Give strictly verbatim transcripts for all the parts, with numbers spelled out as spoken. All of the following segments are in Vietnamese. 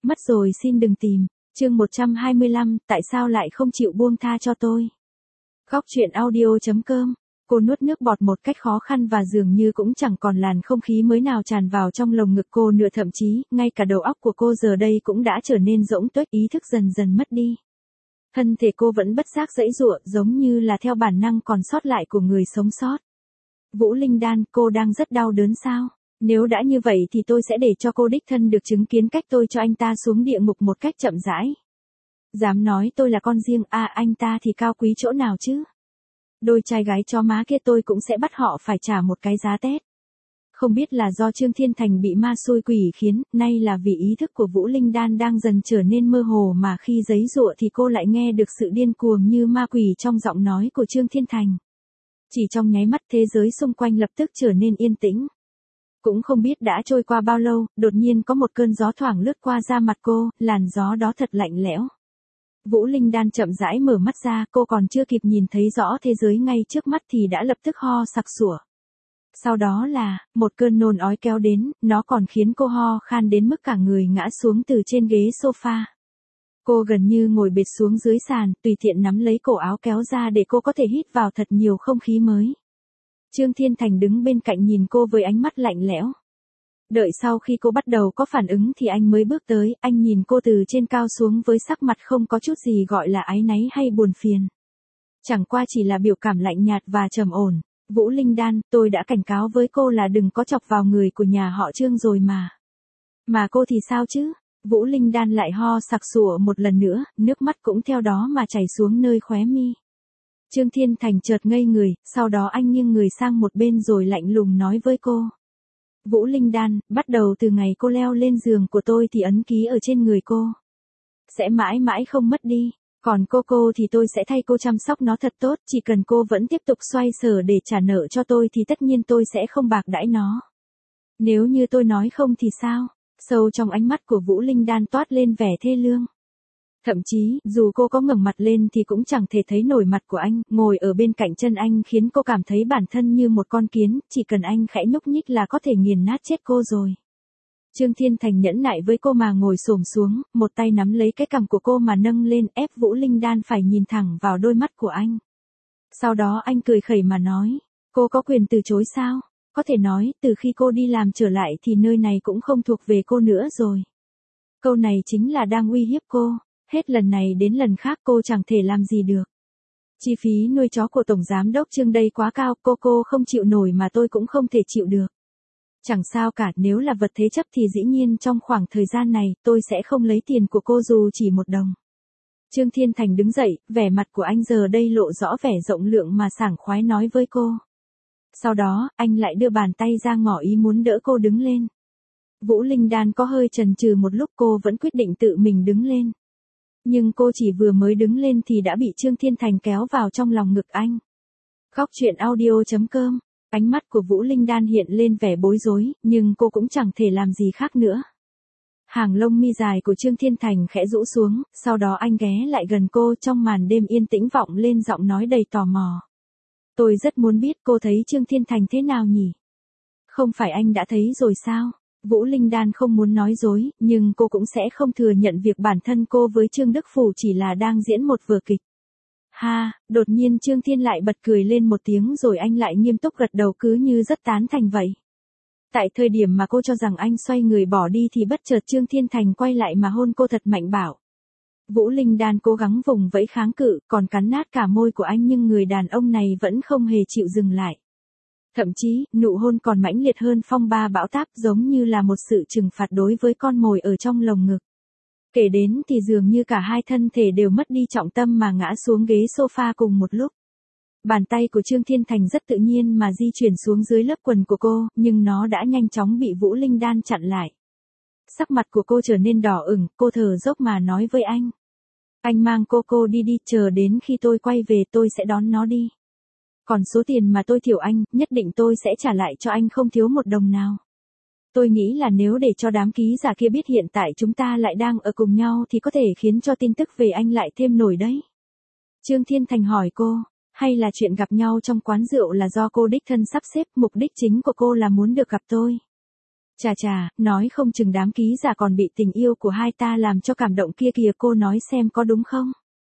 Mất rồi xin đừng tìm. Chương một trăm hai mươi lăm, tại sao lại không chịu buông tha cho tôi? Góc truyện audio.com. Cô nuốt nước bọt một cách khó khăn và dường như cũng chẳng còn làn không khí mới nào tràn vào trong lồng ngực cô nữa, thậm chí, ngay cả đầu óc của cô giờ đây cũng đã trở nên rỗng tuếch, ý thức dần dần mất đi. Thân thể cô vẫn bất giác giãy giụa, giống như là theo bản năng còn sót lại của người sống sót. Vũ Linh Đan, cô đang rất đau đớn sao? Nếu đã như vậy thì tôi sẽ để cho cô đích thân được chứng kiến cách tôi cho anh ta xuống địa ngục một cách chậm rãi. Dám nói tôi là con riêng, à anh ta thì cao quý chỗ nào chứ? Đôi trai gái chó má kia tôi cũng sẽ bắt họ phải trả một cái giá tét. Không biết là do Trương Thiên Thành bị ma xui quỷ khiến, nay là vì ý thức của Vũ Linh Đan đang dần trở nên mơ hồ mà khi giãy giụa thì cô lại nghe được sự điên cuồng như ma quỷ trong giọng nói của Trương Thiên Thành. Chỉ trong nháy mắt thế giới xung quanh lập tức trở nên yên tĩnh. Cũng không biết đã trôi qua bao lâu, đột nhiên có một cơn gió thoảng lướt qua da mặt cô, làn gió đó thật lạnh lẽo. Vũ Linh Đan chậm rãi mở mắt ra, cô còn chưa kịp nhìn thấy rõ thế giới ngay trước mắt thì đã lập tức ho sặc sủa. Sau đó là, một cơn nôn ói kéo đến, nó còn khiến cô ho khan đến mức cả người ngã xuống từ trên ghế sofa. Cô gần như ngồi bệt xuống dưới sàn, tùy tiện nắm lấy cổ áo kéo ra để cô có thể hít vào thật nhiều không khí mới. Trương Thiên Thành đứng bên cạnh nhìn cô với ánh mắt lạnh lẽo. Đợi sau khi cô bắt đầu có phản ứng thì anh mới bước tới, anh nhìn cô từ trên cao xuống với sắc mặt không có chút gì gọi là áy náy hay buồn phiền. Chẳng qua chỉ là biểu cảm lạnh nhạt và trầm ổn. Vũ Linh Đan, tôi đã cảnh cáo với cô là đừng có chọc vào người của nhà họ Trương rồi mà. Mà cô thì sao chứ? Vũ Linh Đan lại ho sặc sụa một lần nữa, nước mắt cũng theo đó mà chảy xuống nơi khóe mi. Trương Thiên Thành chợt ngây người, sau đó anh nghiêng người sang một bên rồi lạnh lùng nói với cô. Vũ Linh Đan, bắt đầu từ ngày cô leo lên giường của tôi thì ấn ký ở trên người cô sẽ mãi mãi không mất đi. Còn cô cô thì tôi sẽ thay cô chăm sóc nó thật tốt, chỉ cần cô vẫn tiếp tục xoay sở để trả nợ cho tôi thì tất nhiên tôi sẽ không bạc đãi nó. Nếu như tôi nói không thì sao? Sâu trong ánh mắt của Vũ Linh Đan toát lên vẻ thê lương. Thậm chí, dù cô có ngẩng mặt lên thì cũng chẳng thể thấy nổi mặt của anh, ngồi ở bên cạnh chân anh khiến cô cảm thấy bản thân như một con kiến, chỉ cần anh khẽ nhúc nhích là có thể nghiền nát chết cô rồi. Trương Thiên Thành nhẫn nại với cô mà ngồi xổm xuống, một tay nắm lấy cái cằm của cô mà nâng lên, ép Vũ Linh Đan phải nhìn thẳng vào đôi mắt của anh. Sau đó anh cười khẩy mà nói, cô có quyền từ chối sao? Có thể nói, từ khi cô đi làm trở lại thì nơi này cũng không thuộc về cô nữa rồi. Câu này chính là đang uy hiếp cô. Hết lần này đến lần khác cô chẳng thể làm gì được. Chi phí nuôi chó của Tổng Giám đốc Trương đây quá cao, cô cô không chịu nổi mà tôi cũng không thể chịu được. Chẳng sao cả, nếu là vật thế chấp thì dĩ nhiên trong khoảng thời gian này tôi sẽ không lấy tiền của cô dù chỉ một đồng. Trương Thiên Thành đứng dậy, vẻ mặt của anh giờ đây lộ rõ vẻ rộng lượng mà sảng khoái nói với cô. Sau đó, anh lại đưa bàn tay ra ngỏ ý muốn đỡ cô đứng lên. Vũ Linh Đan có hơi chần chừ một lúc, cô vẫn quyết định tự mình đứng lên. Nhưng cô chỉ vừa mới đứng lên thì đã bị Trương Thiên Thành kéo vào trong lòng ngực anh. Góc truyện audio.com. Ánh mắt của Vũ Linh Đan hiện lên vẻ bối rối, nhưng cô cũng chẳng thể làm gì khác nữa. Hàng lông mi dài của Trương Thiên Thành khẽ rũ xuống, sau đó anh ghé lại gần cô, trong màn đêm yên tĩnh vọng lên giọng nói đầy tò mò. Tôi rất muốn biết cô thấy Trương Thiên Thành thế nào nhỉ? Không phải anh đã thấy rồi sao? Vũ Linh Đan không muốn nói dối, nhưng cô cũng sẽ không thừa nhận việc bản thân cô với Trương Đức Phủ chỉ là đang diễn một vở kịch. Ha, đột nhiên Trương Thiên lại bật cười lên một tiếng rồi anh lại nghiêm túc gật đầu cứ như rất tán thành vậy. Tại thời điểm mà cô cho rằng anh xoay người bỏ đi thì bất chợt Trương Thiên Thành quay lại mà hôn cô thật mạnh bảo. Vũ Linh Đan cố gắng vùng vẫy kháng cự, còn cắn nát cả môi của anh nhưng người đàn ông này vẫn không hề chịu dừng lại. Thậm chí, nụ hôn còn mãnh liệt hơn phong ba bão táp, giống như là một sự trừng phạt đối với con mồi ở trong lồng ngực. Kể đến thì dường như cả hai thân thể đều mất đi trọng tâm mà ngã xuống ghế sofa cùng một lúc. Bàn tay của Trương Thiên Thành rất tự nhiên mà di chuyển xuống dưới lớp quần của cô, nhưng nó đã nhanh chóng bị Vũ Linh Đan chặn lại. Sắc mặt của cô trở nên đỏ ửng, cô thở dốc mà nói với anh. Anh mang cô cô đi đi, chờ đến khi tôi quay về tôi sẽ đón nó đi. Còn số tiền mà tôi thiểu anh, nhất định tôi sẽ trả lại cho anh không thiếu một đồng nào. Tôi nghĩ là nếu để cho đám ký giả kia biết hiện tại chúng ta lại đang ở cùng nhau thì có thể khiến cho tin tức về anh lại thêm nổi đấy. Trương Thiên Thành hỏi cô, hay là chuyện gặp nhau trong quán rượu là do cô đích thân sắp xếp, mục đích chính của cô là muốn được gặp tôi. Chà chà, nói không chừng đám ký giả còn bị tình yêu của hai ta làm cho cảm động kia kìa, cô nói xem có đúng không?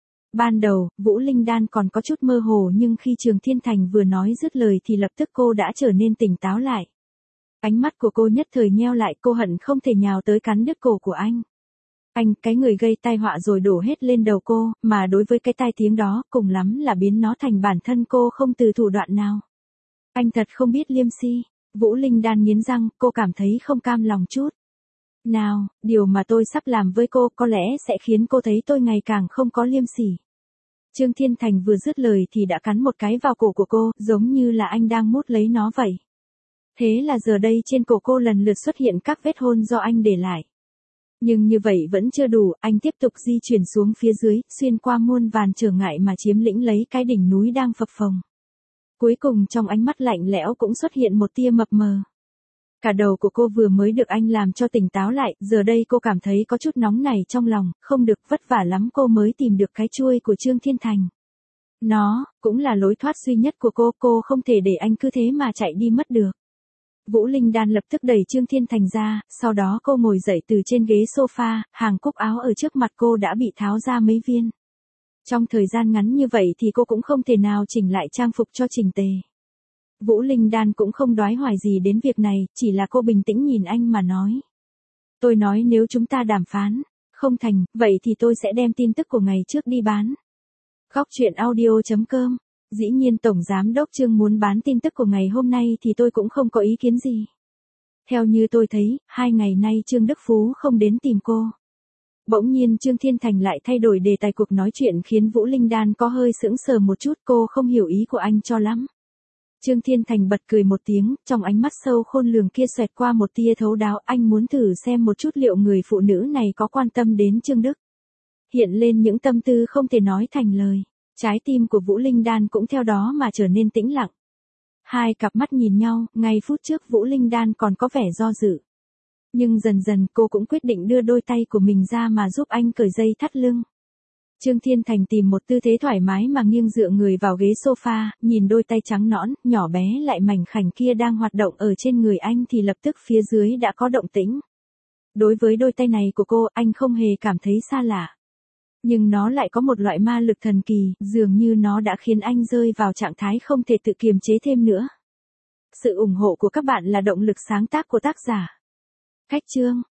Ban đầu, Vũ Linh Đan còn có chút mơ hồ, nhưng khi Trường Thiên Thành vừa nói dứt lời thì lập tức cô đã trở nên tỉnh táo lại. Ánh mắt của cô nhất thời nheo lại, cô hận không thể nhào tới cắn đứt cổ của anh. Anh, cái người gây tai họa rồi đổ hết lên đầu cô, mà đối với cái tai tiếng đó, cùng lắm là biến nó thành bản thân cô không từ thủ đoạn nào. Anh thật không biết liêm si. Vũ Linh Đan nghiến răng, cô cảm thấy không cam lòng chút nào, điều mà tôi sắp làm với cô có lẽ sẽ khiến cô thấy tôi ngày càng không có liêm sỉ. Trương Thiên Thành vừa dứt lời thì đã cắn một cái vào cổ của cô, giống như là anh đang mút lấy nó vậy. Thế là giờ đây trên cổ cô lần lượt xuất hiện các vết hôn do anh để lại. Nhưng như vậy vẫn chưa đủ, anh tiếp tục di chuyển xuống phía dưới, xuyên qua muôn vàn trở ngại mà chiếm lĩnh lấy cái đỉnh núi đang phập phồng. Cuối cùng trong ánh mắt lạnh lẽo cũng xuất hiện một tia mập mờ. Cả đầu của cô vừa mới được anh làm cho tỉnh táo lại, giờ đây cô cảm thấy có chút nóng nảy trong lòng, không được, vất vả lắm cô mới tìm được cái chuôi của Trương Thiên Thành. Nó, cũng là lối thoát duy nhất của cô, cô không thể để anh cứ thế mà chạy đi mất được. Vũ Linh Đan lập tức đẩy Trương Thiên Thành ra, sau đó cô ngồi dậy từ trên ghế sofa, hàng cúc áo ở trước mặt cô đã bị tháo ra mấy viên. Trong thời gian ngắn như vậy thì cô cũng không thể nào chỉnh lại trang phục cho chỉnh tề. Vũ Linh Đan cũng không đoái hoài gì đến việc này, chỉ là cô bình tĩnh nhìn anh mà nói. Tôi nói nếu chúng ta đàm phán, không thành, vậy thì tôi sẽ đem tin tức của ngày trước đi bán. Góc truyện audio chấm com. Dĩ nhiên Tổng Giám Đốc Trương muốn bán tin tức của ngày hôm nay thì tôi cũng không có ý kiến gì. Theo như tôi thấy, hai ngày nay Trương Đức Phú không đến tìm cô. Bỗng nhiên Trương Thiên Thành lại thay đổi đề tài cuộc nói chuyện khiến Vũ Linh Đan có hơi sững sờ một chút, cô không hiểu ý của anh cho lắm. Trương Thiên Thành bật cười một tiếng, trong ánh mắt sâu khôn lường kia xoẹt qua một tia thấu đáo, anh muốn thử xem một chút liệu người phụ nữ này có quan tâm đến Trương Đức. Hiện lên những tâm tư không thể nói thành lời, trái tim của Vũ Linh Đan cũng theo đó mà trở nên tĩnh lặng. Hai cặp mắt nhìn nhau, ngay phút trước Vũ Linh Đan còn có vẻ do dự. Nhưng dần dần cô cũng quyết định đưa đôi tay của mình ra mà giúp anh cởi dây thắt lưng. Trương Thiên Thành tìm một tư thế thoải mái mà nghiêng dựa người vào ghế sofa, nhìn đôi tay trắng nõn, nhỏ bé lại mảnh khảnh kia đang hoạt động ở trên người anh thì lập tức phía dưới đã có động tĩnh. Đối với đôi tay này của cô, anh không hề cảm thấy xa lạ. Nhưng nó lại có một loại ma lực thần kỳ, dường như nó đã khiến anh rơi vào trạng thái không thể tự kiềm chế thêm nữa. Sự ủng hộ của các bạn là động lực sáng tác của tác giả. Khách chương